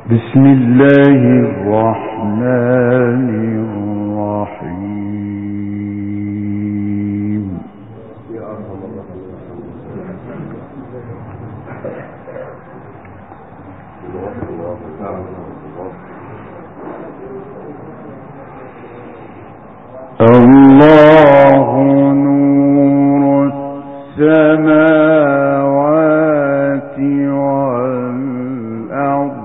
بسم الله الرحمن الرحيم. الله نور السماوات والأرض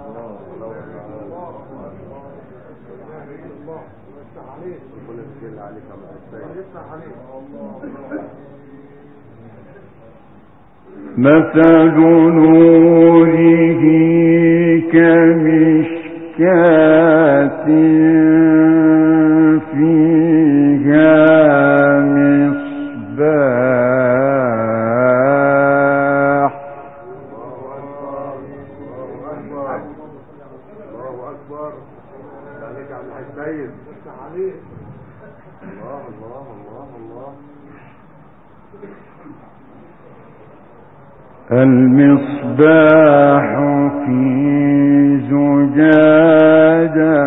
مثل نوره كمشكاة فيها مصباح المصباح في زجاجة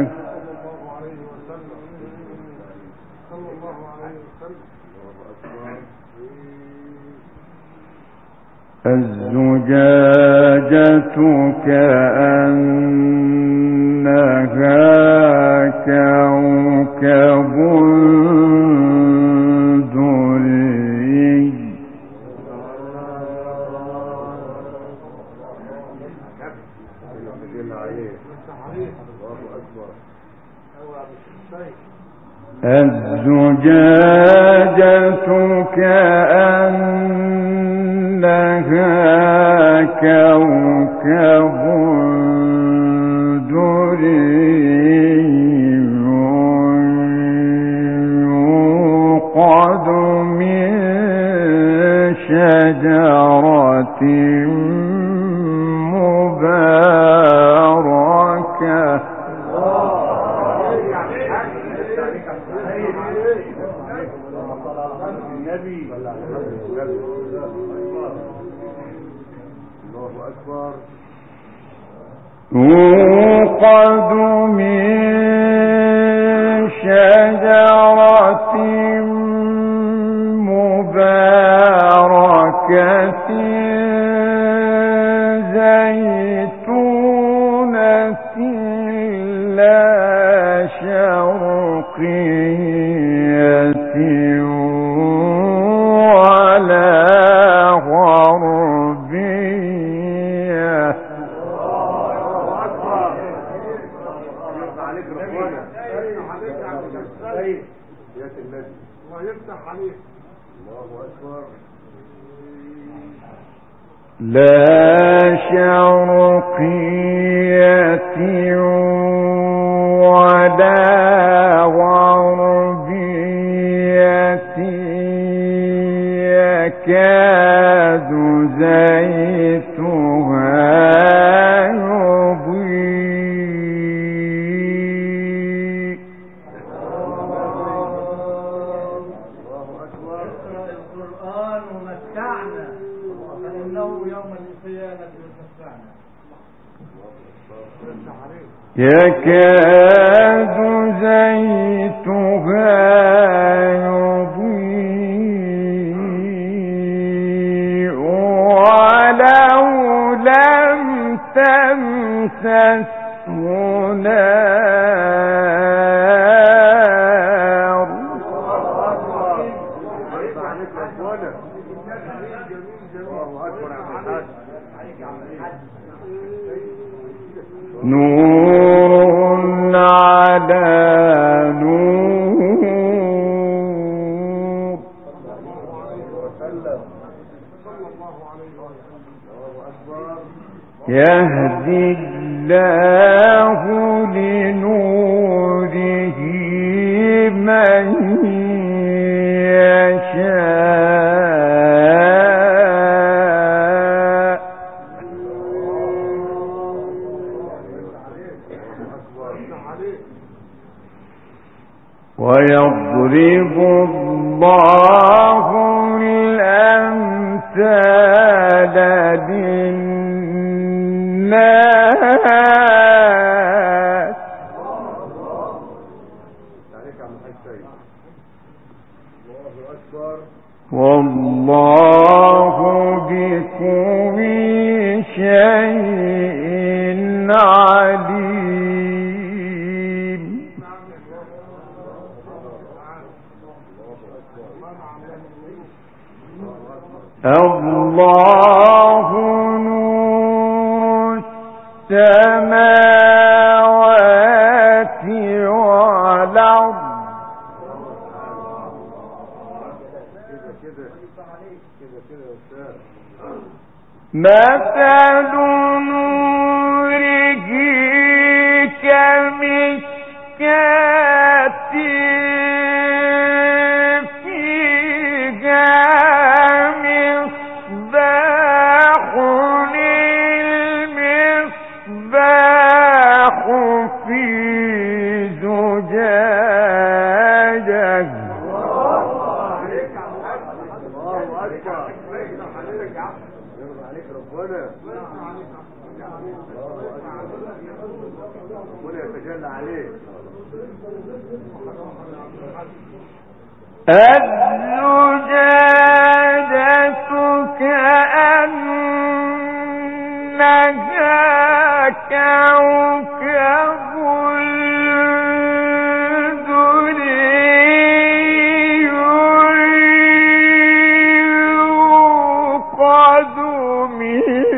الزجاجة كأنها كوكب دري الزجاجة كأنها كوكب دري يوقد من شجرة مباركة يوقد من شجرة مباركة زيتونة لا شرقية ولا غربية لا شرقية ولا غربية يكاد زيتها يضيء القرآن ومتعنا فإنه يوم القيامة يشفعنا. يكاد زيتها يضيء ولو لم تمسسه نار نور على نور يهدي الله لنوره من يشاء ويضرب الله الأمثال الأمثال للناس والله بكل شيء عليم. الله نور السماوات والأرض مثل نوره كمشكاة فيها مصباح المصباح في زجاجة الزجاجة كأنها كوكب دري يوقد من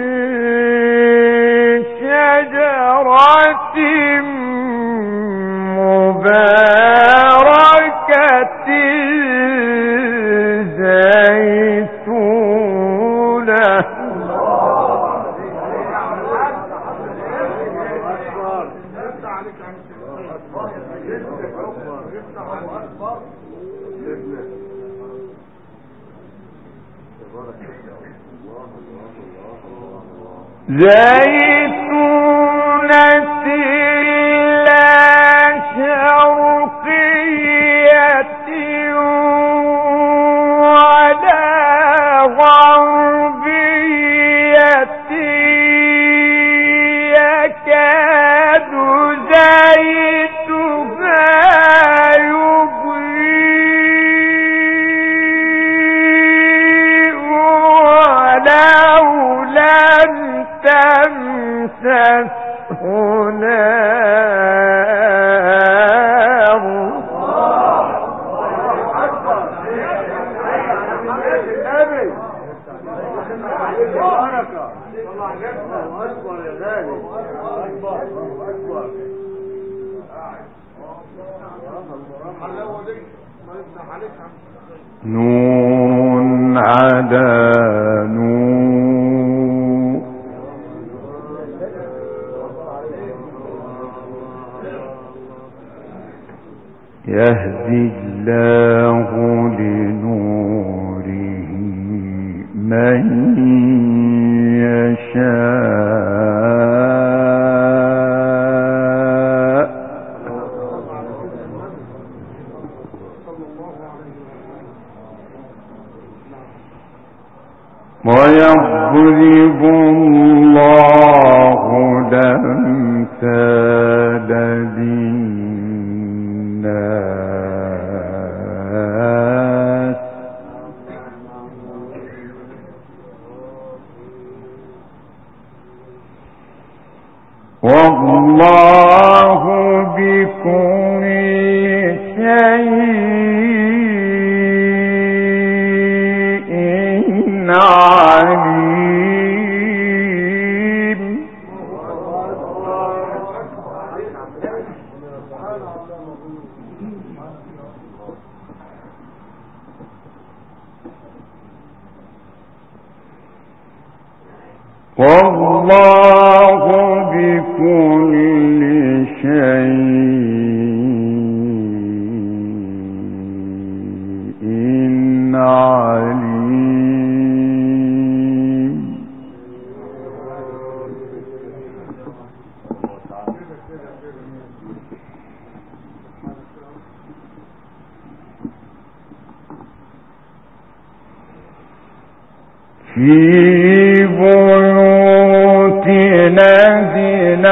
شجرة مباركة زيتونة زيتونة لا شرقية ولا غربية يكاد زيتها يضيء ولو لم تمسسه نار نور على نور يهدي الله لنوره من يشاء ويضرب الله الأمثال للناس والله بكل شيء عليم. والله بكل شيء عليم. في بيوت أذن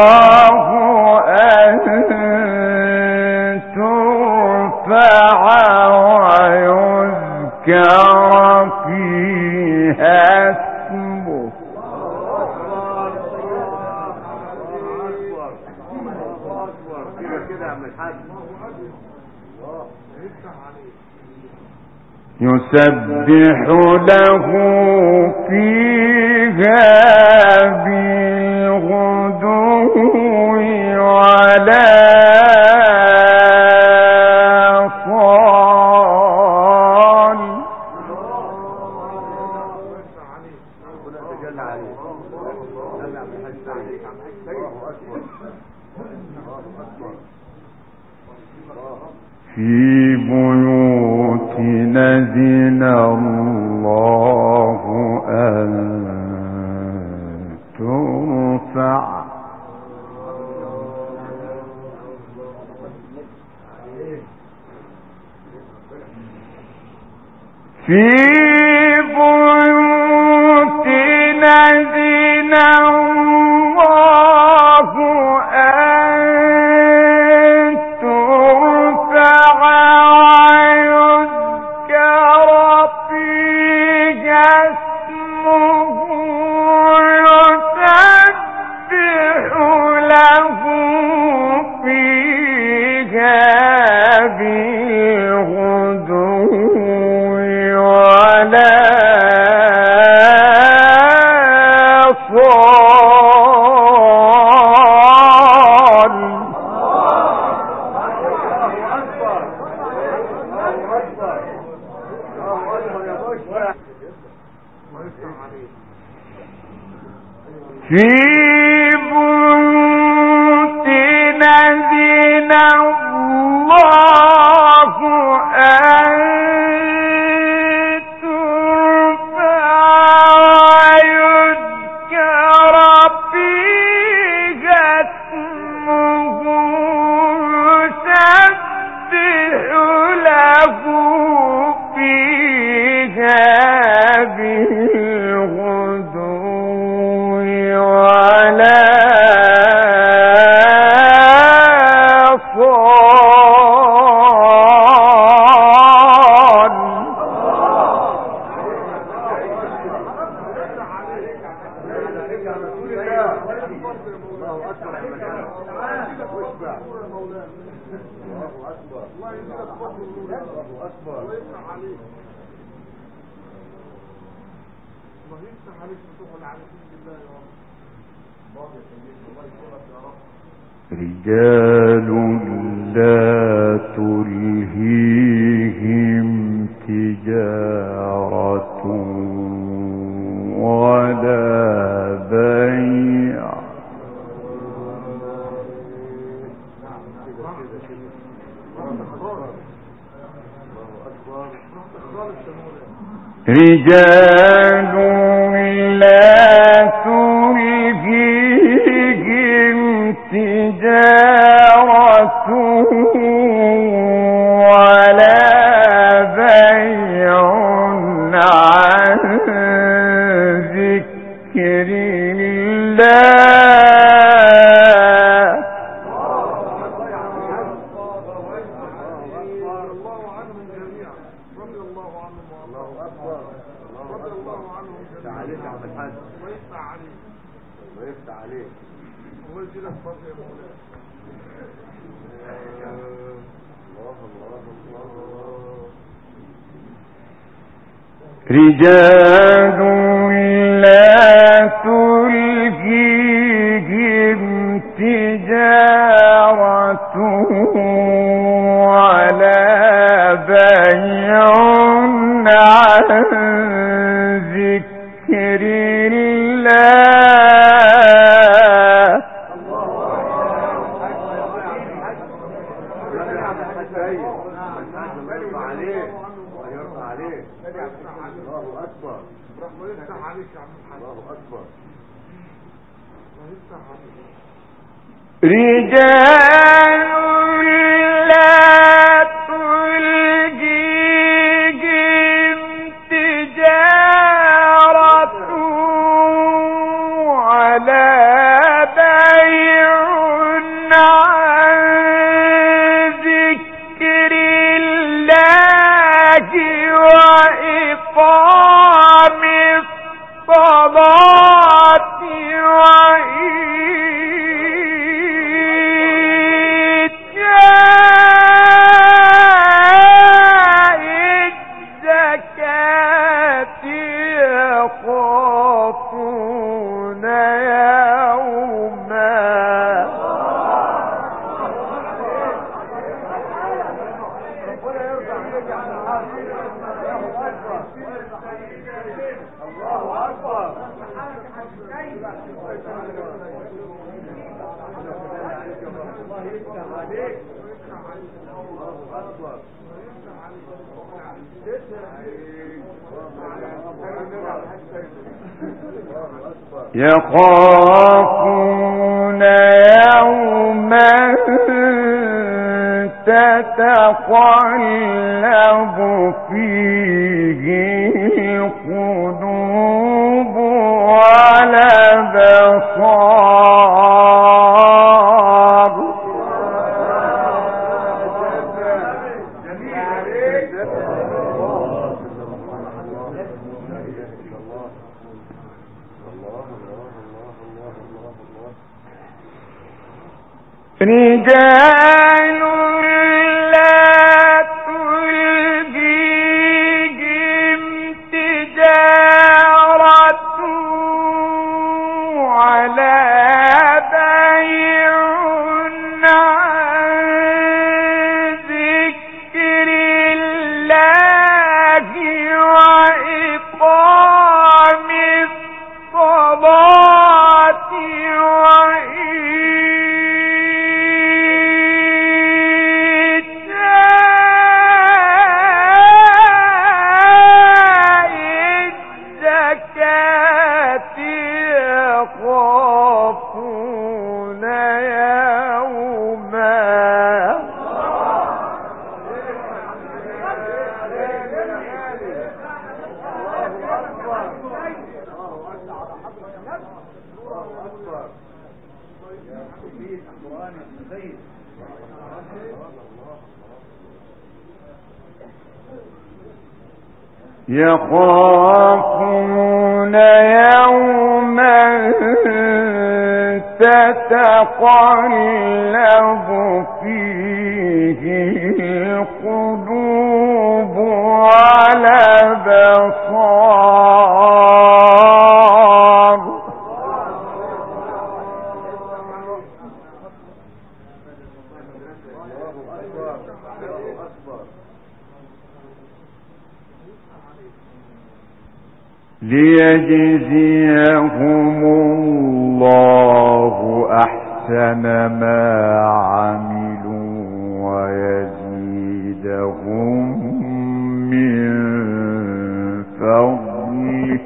الله أن ترفع ويذكر فيها اسمه يسبح له فيها بالغدو ولا في بيوت نزل الله أن ترفع في بيوت نزل الله أن ترفع ويذكر فيها اسمه يسبح له فيها بالغدو ولا في بيوت نزل الله أن ترفع ويذكر فيها اسمه يسبح له فيها بالغدو ولا رجال لا تلهيهم تجارة ولا بيع رجال لا تلهيهم تجارة ولا بيع عن ذكر الله رجال لا تلهيهم تجارة ولا بيع عن ذكر الله رجال لا تلهيهم تجارة ولا بيع عن ذكر الله وإقام الصلاة وإيتاء الزكاة يخافون يوما يخافون يوما تتقلب فيه القلوب والأبصار رجال لا تلهيهم تجارة ولا بيع عن ذكر الله وإقام الصلاة يخافون يوما تتقلب فيه القلوب والأبصار ليجزيهم الله أحسن ما عملوا ويزيدهم من فضله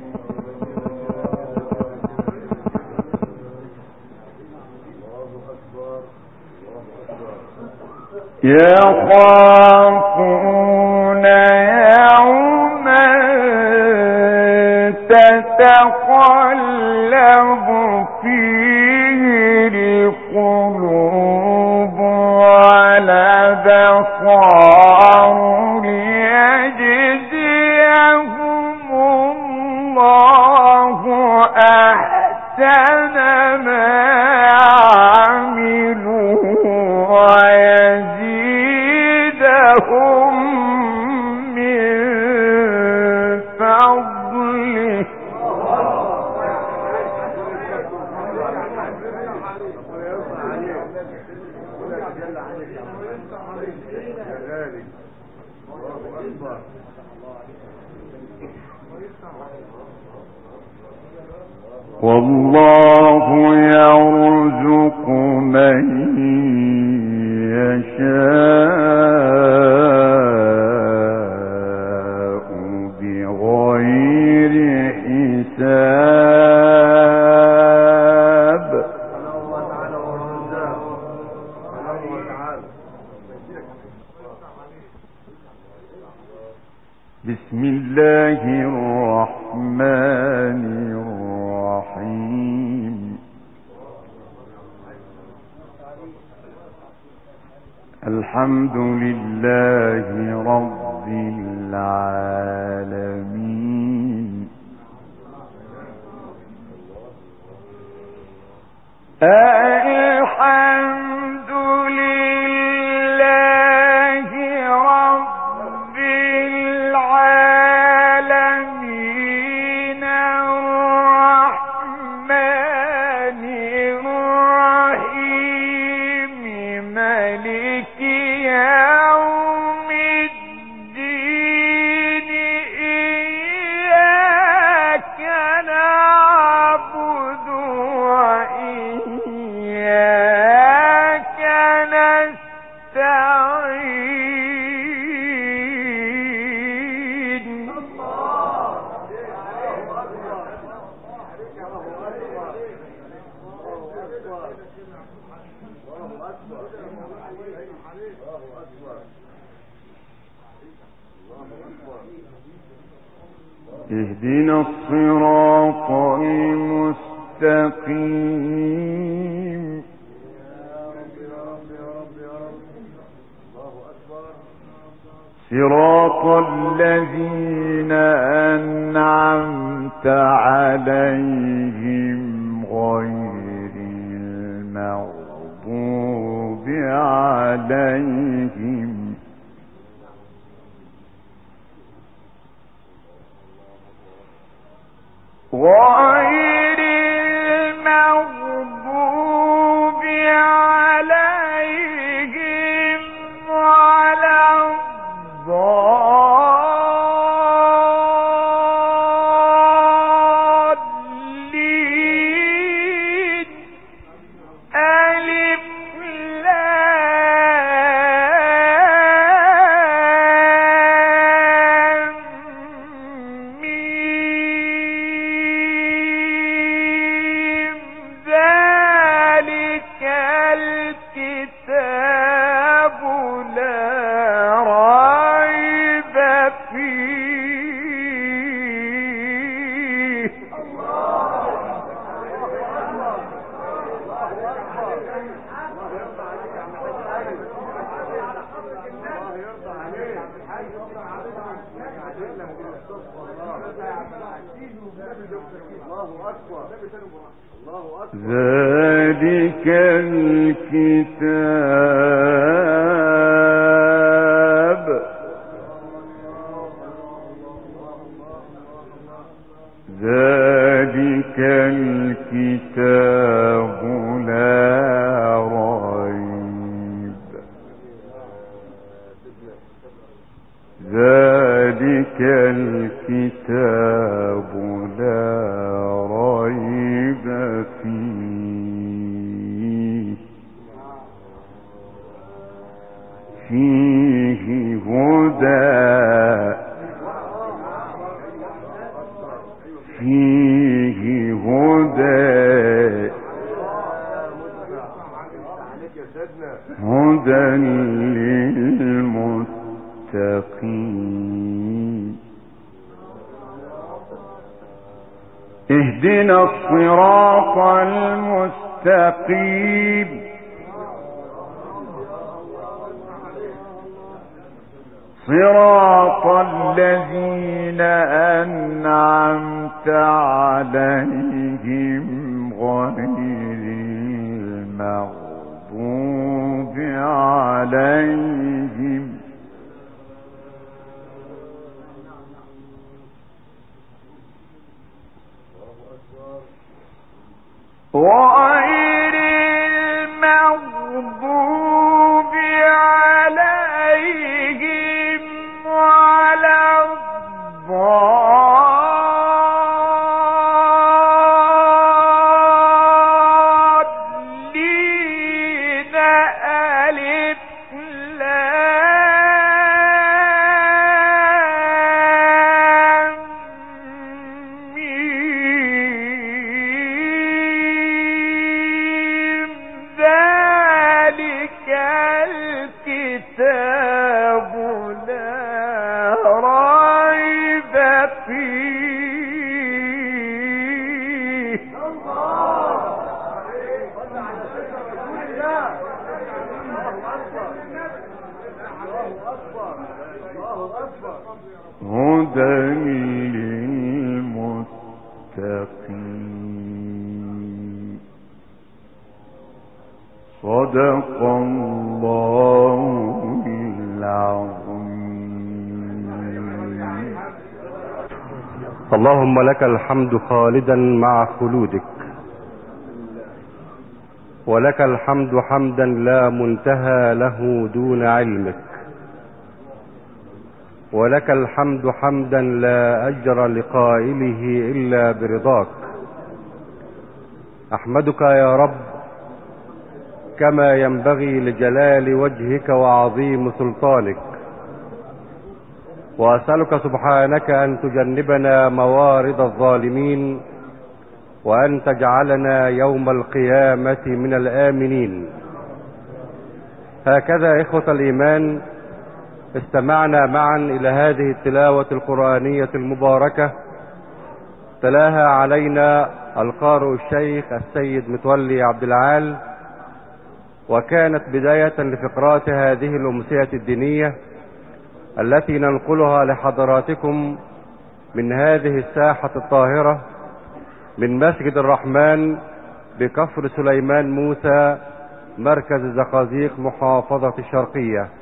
يخافون يوما تتقلب فيه القلوب والأبصار ليجزيهم الله أحسن ما عملوا ويزيدهم من فضله والله يرزق من يشاء بغير حساب بسم الله الرحمن الرحيم الحمد لله رب العالمين العالمين. الحمد لله رب العالمين الرحمن الرحيم مالك يوم الدين إياك نعبد وإياك نستعين. اهدنا الصراط المستقيم صراط الذين أنعمت عليهم غير المغضوب عليهم غير المغضوب عليهم ولا الضالين. ألف لام ميم ذلك الكتاب لا ريب فيه. ذلك الكتاب ذلك الكتاب لا ريب ذلك الكتاب لا ريب فيه هدى للمتقين. اهدنا الصراط المستقيم صراط الذين أنعمت عليهم غير المغضوب عليهم غير المغضوب عليهم ولا الضالين. ألف لام ميم ذلك الكتاب لا ريب هدى للمتقين. صدق الله العظيم. اللهم لك الحمد خالدا مع خلودك، ولك الحمد حمدا لا منتهى له دون علمك، ولك الحمد حمدا لا أجر لقائله إلا برضاك. أحمدك يا رب كما ينبغي لجلال وجهك وعظيم سلطانك، وأسألك سبحانك أن تجنبنا موارد الظالمين، وأن تجعلنا يوم القيامة من الآمنين. هكذا إخوة الإيمان استمعنا معا إلى هذه التلاوة القرآنية المباركة، تلاها علينا القارئ الشيخ السيد متولي عبد العال، وكانت بداية لفقرات هذه الأمسية الدينية التي ننقلها لحضراتكم من هذه الساحة الطاهرة من مسجد الرحمن بكفر سليمان موسى، مركز الزقازيق، محافظة الشرقية.